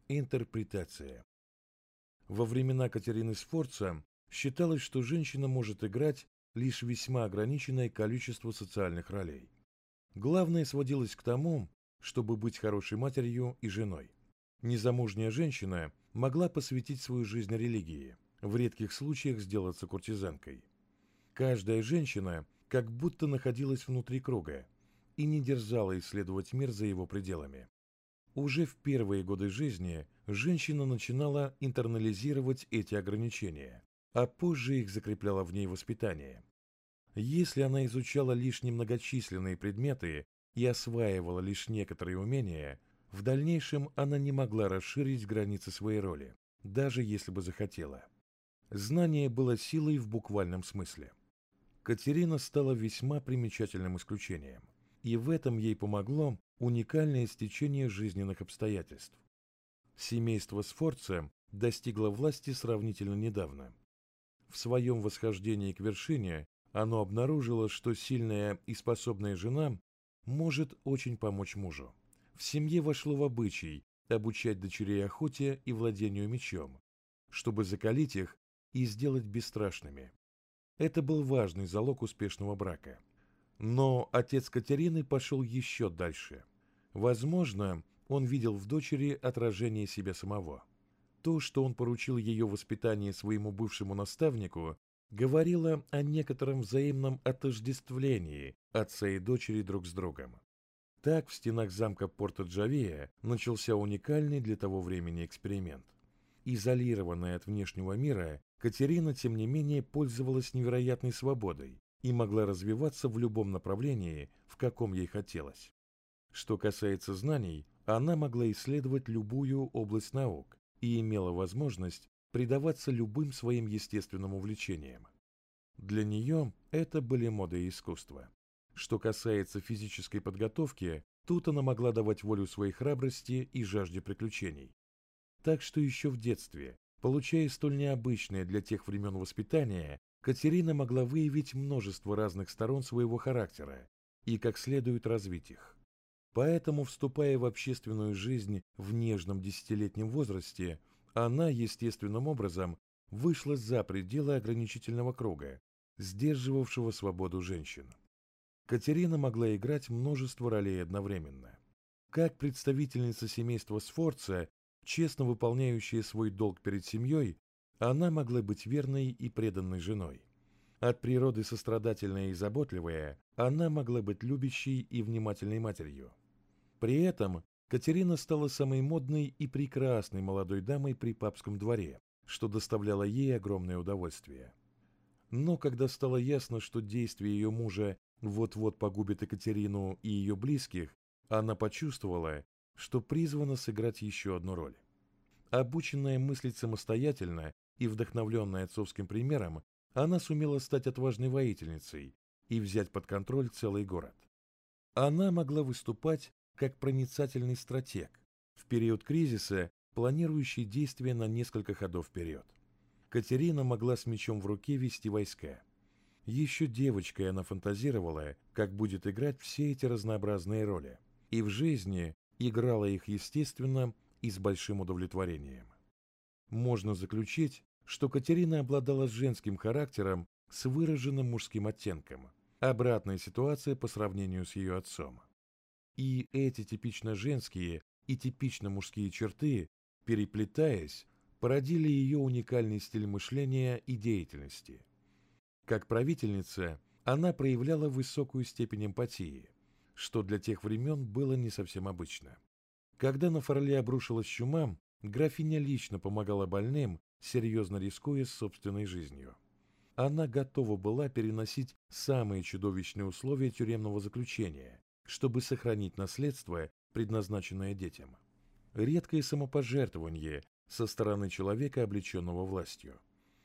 Интерпретация. Во времена Катерины Сфорца считалось, что женщина может играть лишь весьма ограниченное количество социальных ролей. Главное сводилось к тому, чтобы быть хорошей матерью и женой. Незамужняя женщина могла посвятить свою жизнь религии, в редких случаях сделаться куртизанкой. Каждая женщина как будто находилась внутри круга и не дерзала исследовать мир за его пределами. Уже в первые годы жизни женщина начинала интернализировать эти ограничения, а позже их закрепляла в ней воспитание. Если она изучала лишь немногочисленные предметы и осваивала лишь некоторые умения, в дальнейшем она не могла расширить границы своей роли, даже если бы захотела. Знание было силой в буквальном смысле. Катерина стала весьма примечательным исключением, и в этом ей помогло уникальное стечение жизненных обстоятельств. Семейство Сфорца достигло власти сравнительно недавно. В своем восхождении к вершине оно обнаружило, что сильная и способная жена может очень помочь мужу. В семье вошло в обычай обучать дочерей охоте и владению мечом, чтобы закалить их и сделать бесстрашными. Это был важный залог успешного брака. Но отец Катерины пошел еще дальше. Возможно, он видел в дочери отражение себя самого. То, что он поручил ее воспитание своему бывшему наставнику, говорило о некотором взаимном отождествлении отца и дочери друг с другом. Так в стенах замка Порто-Джавея начался уникальный для того времени эксперимент. Изолированная от внешнего мира, Катерина, тем не менее, пользовалась невероятной свободой и могла развиваться в любом направлении, в каком ей хотелось. Что касается знаний, она могла исследовать любую область наук и имела возможность предаваться любым своим естественным увлечениям. Для нее это были мода и искусство. Что касается физической подготовки, тут она могла давать волю своей храбрости и жажде приключений. Так что еще в детстве, получая столь необычное для тех времен воспитание, Катерина могла выявить множество разных сторон своего характера и как следует развить их. Поэтому, вступая в общественную жизнь в нежном десятилетнем возрасте, она естественным образом вышла за пределы ограничительного круга, сдерживавшего свободу женщин. Катерина могла играть множество ролей одновременно. Как представительница семейства Сфорца, честно выполняющая свой долг перед семьей, она могла быть верной и преданной женой. От природы сострадательная и заботливая, она могла быть любящей и внимательной матерью. При этом Катерина стала самой модной и прекрасной молодой дамой при папском дворе, что доставляло ей огромное удовольствие. Но когда стало ясно, что действия ее мужа вот-вот погубят Екатерину и ее близких, она почувствовала, что призвана сыграть еще одну роль. Обученная мыслить самостоятельно и вдохновленная отцовским примером, она сумела стать отважной воительницей и взять под контроль целый город. Она могла выступать как проницательный стратег, в период кризиса планирующий действия на несколько ходов вперед. Катерина могла с мечом в руке вести войска. Еще девочкой она фантазировала, как будет играть все эти разнообразные роли, и в жизни играла их естественно и с большим удовлетворением. Можно заключить, что Катерина обладала женским характером с выраженным мужским оттенком, обратная ситуация по сравнению с ее отцом. И эти типично женские и типично мужские черты, переплетаясь, породили ее уникальный стиль мышления и деятельности. Как правительница, она проявляла высокую степень эмпатии, что для тех времен было не совсем обычно. Когда на Фарле обрушилась чума, графиня лично помогала больным, серьезно рискуя собственной жизнью. Она готова была переносить самые чудовищные условия тюремного заключения, чтобы сохранить наследство, предназначенное детям. Редкое самопожертвование со стороны человека, облеченного властью.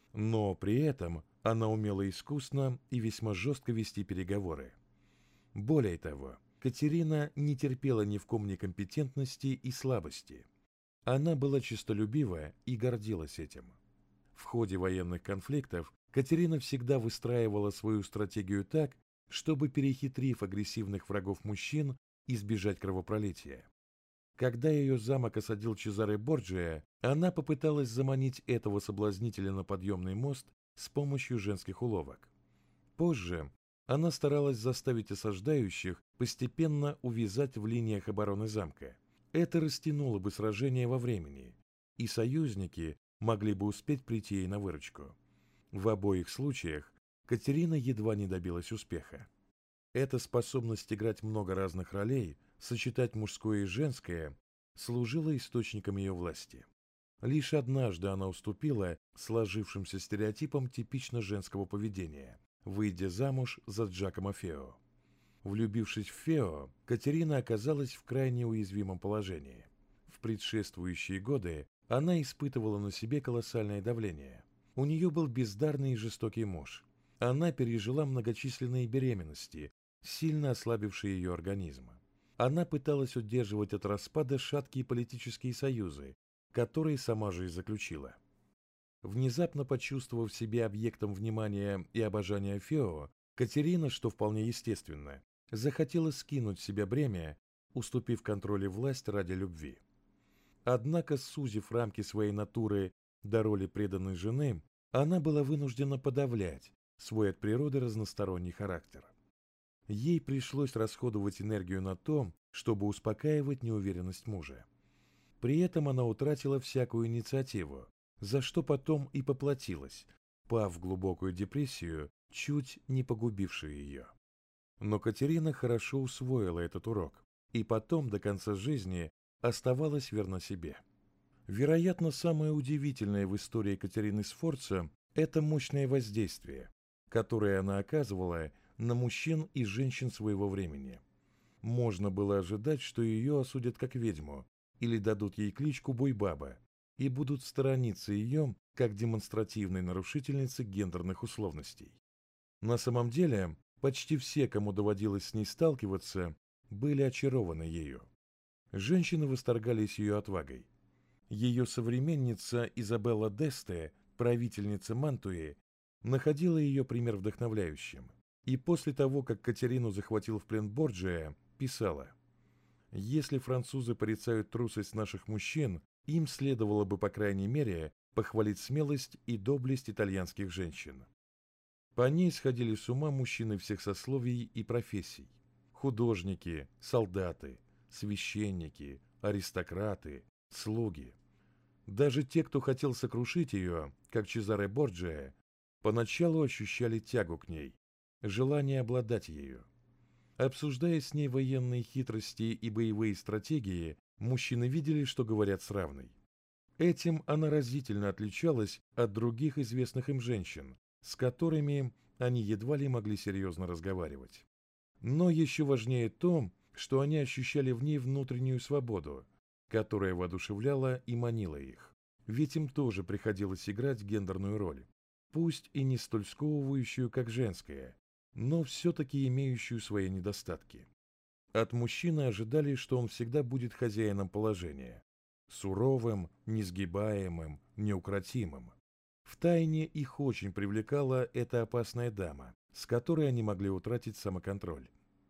Но при этом она умела искусно и весьма жестко вести переговоры. Более того, Катерина не терпела ни в ком некомпетентности и слабости. Она была честолюбива и гордилась этим. В ходе военных конфликтов Катерина всегда выстраивала свою стратегию так, чтобы, перехитрив агрессивных врагов мужчин, избежать кровопролития. Когда ее замок осадил Чезаре Борджиа, она попыталась заманить этого соблазнителя на подъемный мост с помощью женских уловок. Позже она старалась заставить осаждающих постепенно увязать в линиях обороны замка. Это растянуло бы сражение во времени, и союзники могли бы успеть прийти ей на выручку. В обоих случаях Катерина едва не добилась успеха. Эта способность играть много разных ролей, сочетать мужское и женское, служила источником ее власти. Лишь однажды она уступила сложившимся стереотипам типично женского поведения, выйдя замуж за Джакомо Фео. Влюбившись в Фео, Катерина оказалась в крайне уязвимом положении. В предшествующие годы она испытывала на себе колоссальное давление. У нее был бездарный и жестокий муж. Она пережила многочисленные беременности, сильно ослабившие ее организм. Она пыталась удерживать от распада шаткие политические союзы, которые сама же и заключила. Внезапно почувствовав себя объектом внимания и обожания Фео, Катерина, что вполне естественно, захотела скинуть с себя бремя, уступив контроль и власть ради любви. Однако, сузив рамки своей натуры до роли преданной жены, она была вынуждена подавлять свой от природы разносторонний характер. Ей пришлось расходовать энергию на то, чтобы успокаивать неуверенность мужа. При этом она утратила всякую инициативу, за что потом и поплатилась, пав в глубокую депрессию, чуть не погубившую ее. Но Катерина хорошо усвоила этот урок, и потом до конца жизни оставалась верна себе. Вероятно, самое удивительное в истории Катерины Сфорца – это мощное воздействие, которое она оказывала на мужчин и женщин своего времени. Можно было ожидать, что ее осудят как ведьму или дадут ей кличку Буйбаба и будут сторониться ее как демонстративной нарушительницы гендерных условностей. На самом деле, почти все, кому доводилось с ней сталкиваться, были очарованы ею. Женщины восторгались ее отвагой. Ее современница Изабелла Десте, правительница Мантуи, находила ее пример вдохновляющим. И после того, как Катерину захватил в плен Борджиа, писала: «Если французы порицают трусость наших мужчин, им следовало бы, по крайней мере, похвалить смелость и доблесть итальянских женщин». По ней сходили с ума мужчины всех сословий и профессий. Художники, солдаты, священники, аристократы, слуги. Даже те, кто хотел сокрушить ее, как Чезаре Борджиа, поначалу ощущали тягу к ней, желание обладать ею. Обсуждая с ней военные хитрости и боевые стратегии, мужчины видели, что говорят с равной. Этим она разительно отличалась от других известных им женщин, с которыми они едва ли могли серьезно разговаривать. Но еще важнее то, что они ощущали в ней внутреннюю свободу, которая воодушевляла и манила их. Ведь им тоже приходилось играть гендерную роль, пусть и не столь сковывающую, как женская, но все-таки имеющую свои недостатки. От мужчины ожидали, что он всегда будет хозяином положения, суровым, несгибаемым, неукротимым. Втайне их очень привлекала эта опасная дама, с которой они могли утратить самоконтроль.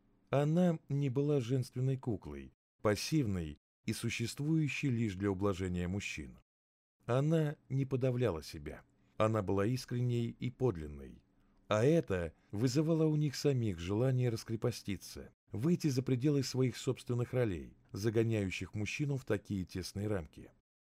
Она не была женственной куклой, пассивной и существующей лишь для ублажения мужчин. Она не подавляла себя, она была искренней и подлинной. А это вызывало у них самих желание раскрепоститься, выйти за пределы своих собственных ролей, загоняющих мужчину в такие тесные рамки.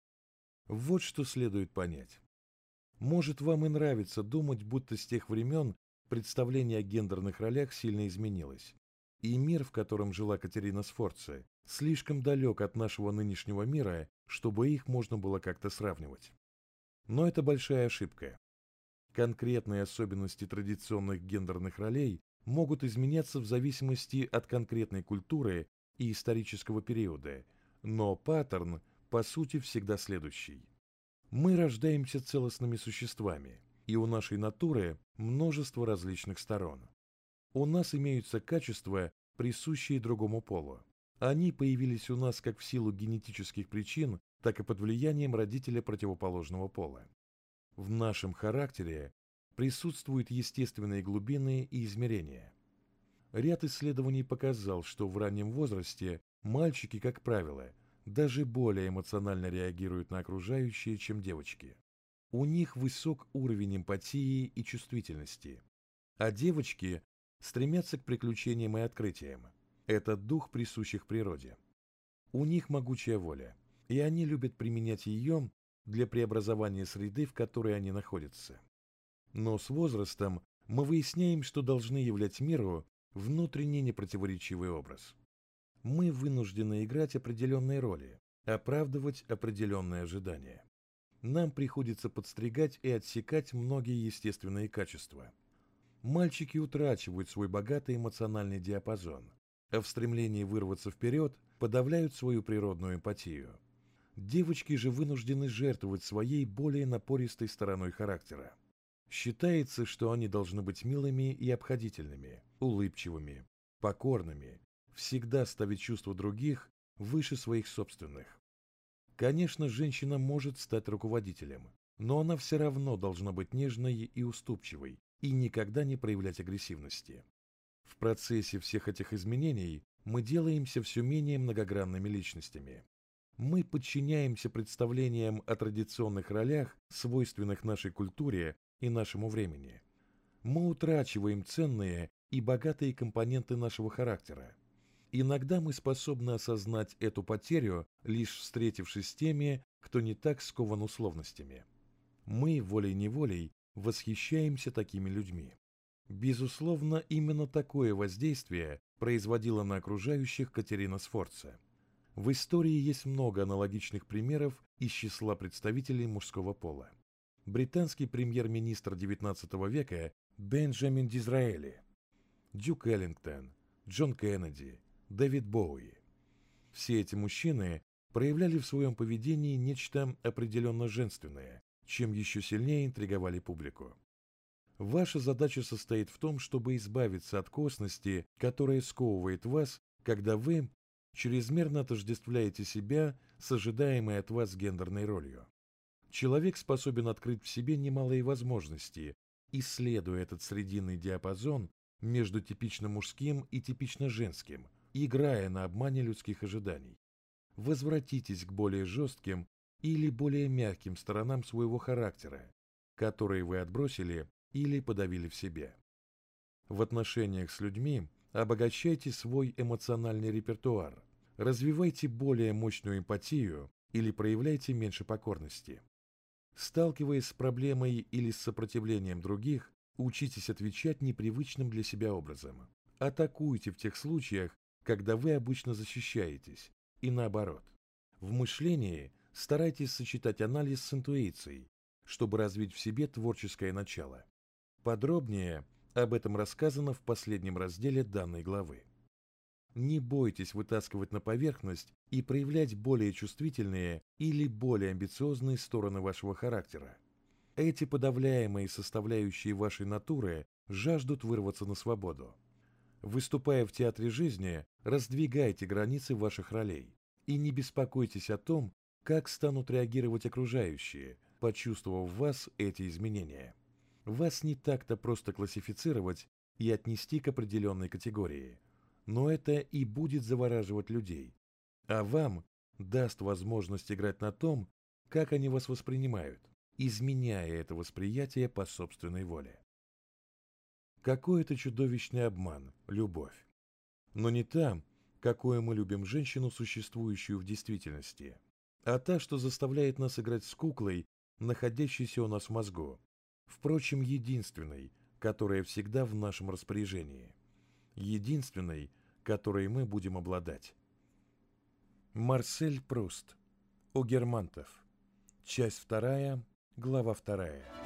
Вот что следует понять. Может, вам и нравится думать, будто с тех времен представление о гендерных ролях сильно изменилось, и мир, в котором жила Катерина Сфорца, слишком далек от нашего нынешнего мира, чтобы их можно было как-то сравнивать. Но это большая ошибка. Конкретные особенности традиционных гендерных ролей могут изменяться в зависимости от конкретной культуры и исторического периода, но паттерн, по сути, всегда следующий. Мы рождаемся целостными существами, и у нашей натуры множество различных сторон. У нас имеются качества, присущие другому полу. Они появились у нас как в силу генетических причин, так и под влиянием родителя противоположного пола. В нашем характере присутствуют естественные глубины и измерения. Ряд исследований показал, что в раннем возрасте мальчики, как правило, даже более эмоционально реагируют на окружающее, чем девочки. У них высок уровень эмпатии и чувствительности, а девочки стремятся к приключениям и открытиям. Это дух, присущий их природе. У них могучая воля, и они любят применять ее для преобразования среды, в которой они находятся. Но с возрастом мы выясняем, что должны являть миру внутренне непротиворечивый образ. Мы вынуждены играть определенные роли, оправдывать определенные ожидания. Нам приходится подстригать и отсекать многие естественные качества. Мальчики утрачивают свой богатый эмоциональный диапазон, а в стремлении вырваться вперед подавляют свою природную эмпатию. Девочки же вынуждены жертвовать своей более напористой стороной характера. Считается, что они должны быть милыми и обходительными, улыбчивыми, покорными, всегда ставить чувства других выше своих собственных. Конечно, женщина может стать руководителем, но она все равно должна быть нежной и уступчивой и никогда не проявлять агрессивности. В процессе всех этих изменений мы делаемся все менее многогранными личностями. Мы подчиняемся представлениям о традиционных ролях, свойственных нашей культуре и нашему времени. Мы утрачиваем ценные и богатые компоненты нашего характера. Иногда мы способны осознать эту потерю, лишь встретившись с теми, кто не так скован условностями. Мы волей-неволей восхищаемся такими людьми. Безусловно, именно такое воздействие производила на окружающих Катерина Сфорца. В истории есть много аналогичных примеров из числа представителей мужского пола. Британский премьер-министр XIX века Бенджамин Дизраэли, Дюк Эллингтон, Джон Кеннеди, Дэвид Боуи. Все эти мужчины проявляли в своем поведении нечто определенно женственное, чем еще сильнее интриговали публику. Ваша задача состоит в том, чтобы избавиться от косности, которая сковывает вас, когда вы чрезмерно отождествляете себя с ожидаемой от вас гендерной ролью. Человек способен открыть в себе немалые возможности, исследуя этот срединный диапазон между типично мужским и типично женским, играя на обмане людских ожиданий. Возвратитесь к более жестким или более мягким сторонам своего характера, которые вы отбросили или подавили в себе. В отношениях с людьми обогащайте свой эмоциональный репертуар, развивайте более мощную эмпатию или проявляйте меньше покорности. Сталкиваясь с проблемой или с сопротивлением других, учитесь отвечать непривычным для себя образом. Атакуйте в тех случаях, когда вы обычно защищаетесь, и наоборот. В мышлении старайтесь сочетать анализ с интуицией, чтобы развить в себе творческое начало. Подробнее об этом рассказано в последнем разделе данной главы. Не бойтесь вытаскивать на поверхность и проявлять более чувствительные или более амбициозные стороны вашего характера. Эти подавляемые составляющие вашей натуры жаждут вырваться на свободу. Выступая в театре жизни, раздвигайте границы ваших ролей и не беспокойтесь о том, как станут реагировать окружающие, почувствовав в вас эти изменения. Вас не так-то просто классифицировать и отнести к определенной категории, но это и будет завораживать людей, а вам даст возможность играть на том, как они вас воспринимают, изменяя это восприятие по собственной воле. Какой это чудовищный обман, любовь. Но не та, какой мы любим женщину, существующую в действительности, а та, что заставляет нас играть с куклой, находящейся у нас в мозгу, впрочем, единственной, которая всегда в нашем распоряжении, единственной, которой мы будем обладать. Марсель Пруст. У германтов. Часть 2, глава 2.